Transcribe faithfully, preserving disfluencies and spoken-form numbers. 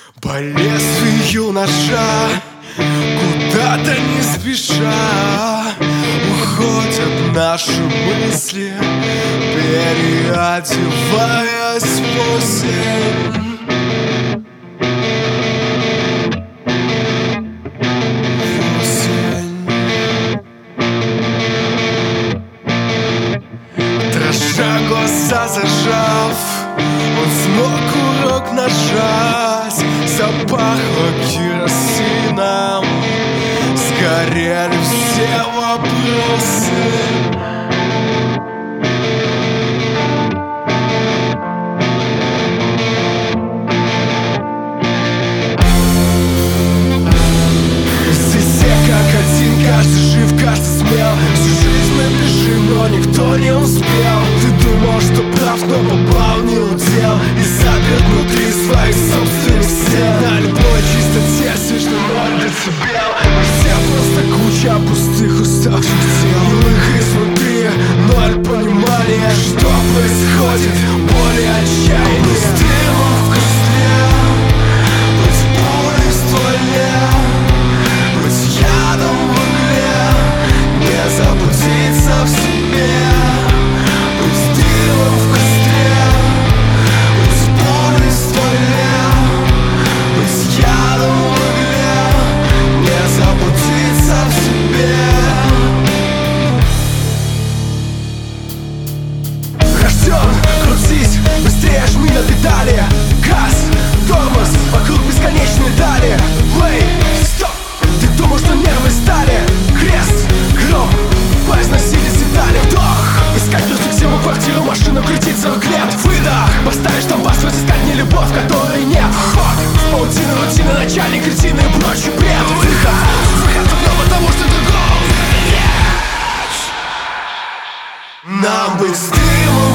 По лезвию ножа, куда-то не спеша, уходят наши мысли, переодеваясь в осень. Дрожа глаза зажав, он смог урок нажать. Запахло керосином, сгорели все вопросы. Здесь все как один, каждый жив, каждый смел. Всю жизнь мы бежим, но никто не успел. Ты думал, что прав, но попал не удел, и заперт внутри своих собственных стен. На любой чистоте свежий ноль децибел. Мы все просто куча пустых уставших тел. Их изнутри ноль понимания, что происходит, боль и отчаяние. Быть дымом в костре, быть пулей в стволе, быть ядом в угле, не заблудиться в себе. Быть дымом в костре, быть пулей в стволе, быть ядом в угле, не заблудиться в себе. Рожден крутись, быстрее жми на педали. Газ, тормоз, вокруг бесконечной дали. Плей, стоп, ты думал, что нервы стали. Крест, гром, поизносились детали. Вдох, искать плюсы к всему, квартиру, машину крутить сорок лет. Выдох, поставишь там паспорт, искать не любовь, которой нет. Вход, в паутину рутины, начальник, кретины и прочий бред. Выход, выход снова того, что другого нет. Нам бы с дымом